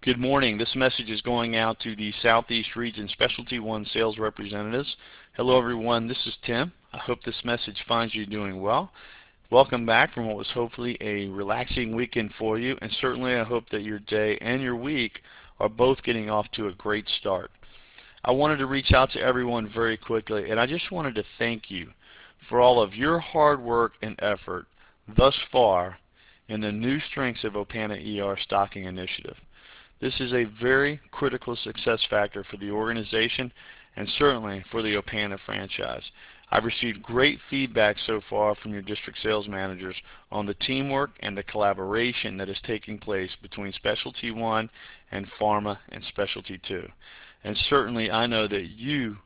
Good morning. This message is going out to the Southeast Region Specialty One sales representatives. Hello everyone, this is Tim. I hope this message finds you doing well. Welcome back from what was hopefully a relaxing weekend for you, and certainly I hope that your day and your week are both getting off to a great start. I wanted to reach out to everyone very quickly, and I just wanted to thank you for all of your hard work and effort thus far in the new strengths of Opana ER stocking initiative. This is a very critical success factor for the organization and certainly for the Opana franchise. I've received great feedback so far from your district sales managers on the teamwork and the collaboration that is taking place between Specialty 1 and Pharma and Specialty 2. And certainly I know that you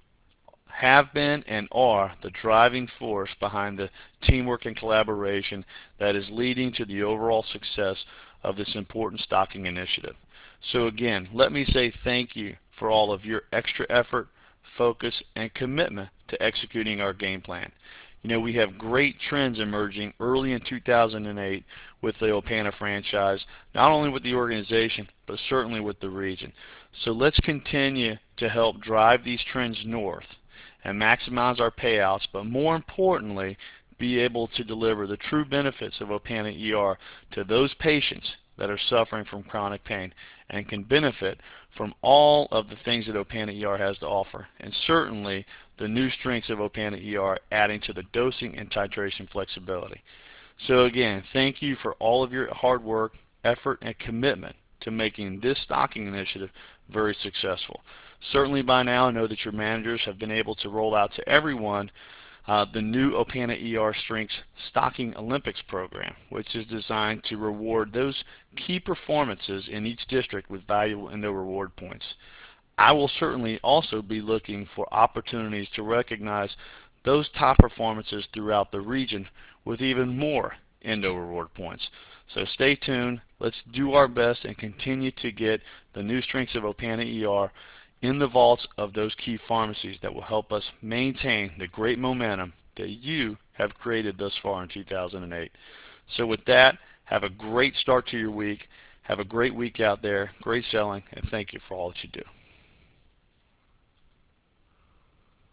have been and are the driving force behind the teamwork and collaboration that is leading to the overall success of this important stocking initiative. So again, let me say thank you for all of your extra effort, focus, and commitment to executing our game plan. You know, we have great trends emerging early in 2008 with the Opana franchise, not only with the organization, but certainly with the region. So let's continue to help drive these trends north and maximize our payouts, but more importantly, be able to deliver the true benefits of Opana ER to those patients that are suffering from chronic pain and can benefit from all of the things that Opana ER has to offer, and certainly the new strengths of Opana ER adding to the dosing and titration flexibility. So again, thank you for all of your hard work, effort, and commitment to making this stocking initiative very successful. Certainly by now I know that your managers have been able to roll out to everyone the new Opana ER Strengths Stocking Olympics program, which is designed to reward those key performances in each district with valuable endo reward points. I will certainly also be looking for opportunities to recognize those top performances throughout the region with even more endo reward points. So stay tuned. Let's do our best and continue to get the new strengths of Opana ER in the vaults of those key pharmacies that will help us maintain the great momentum that you have created thus far in 2008. So with that, have a great start to your week. Have a great week out there, great selling, and thank you for all that you do.